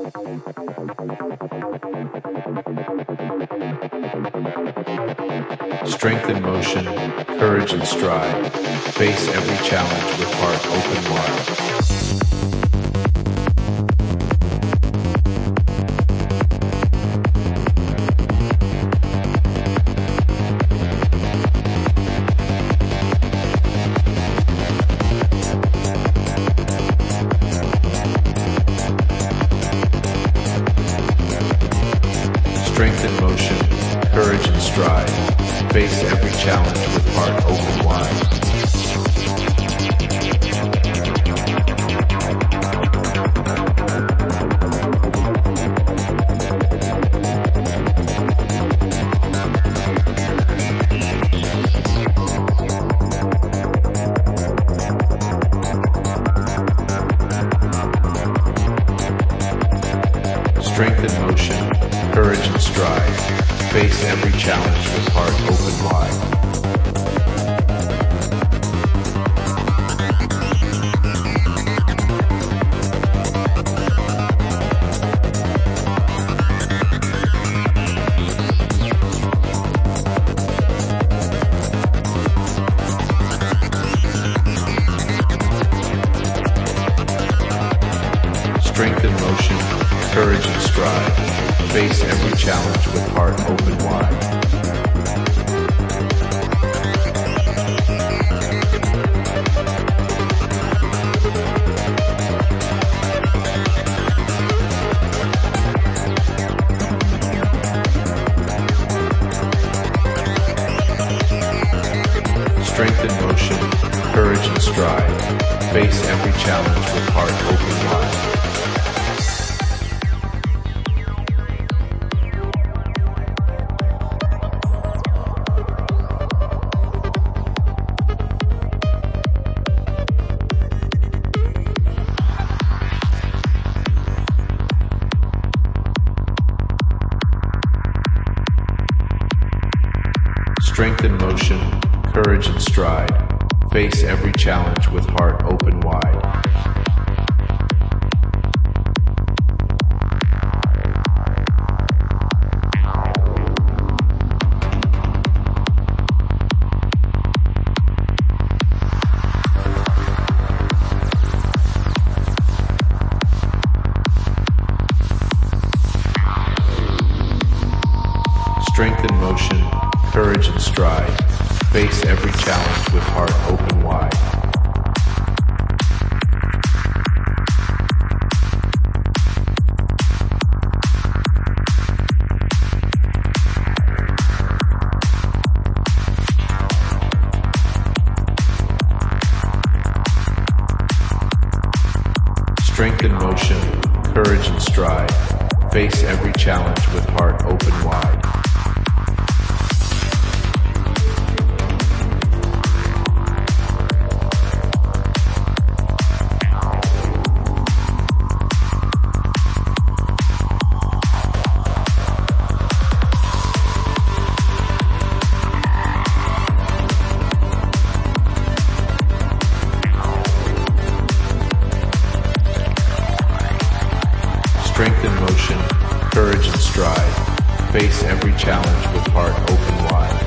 Strength in motion, courage in stride. Face every challenge with heart open wide. Strength in motion, courage in stride. Face every challenge with heart open wide. Strength in motion, courage in stride. Face every challenge with heart open wide. Strength in motion, courage in stride. Face every challenge with heart open wide. Strength in motion, courage in stride. Face every challenge with heart open wide. Strength in motion, courage in stride. Face every challenge with heart open wide. Strength in motion, courage in stride. Face every challenge with heart open wide. Strength in motion, courage in stride. Face every challenge with heart open wide. Strength in motion, courage in stride. Face every challenge with heart open wide.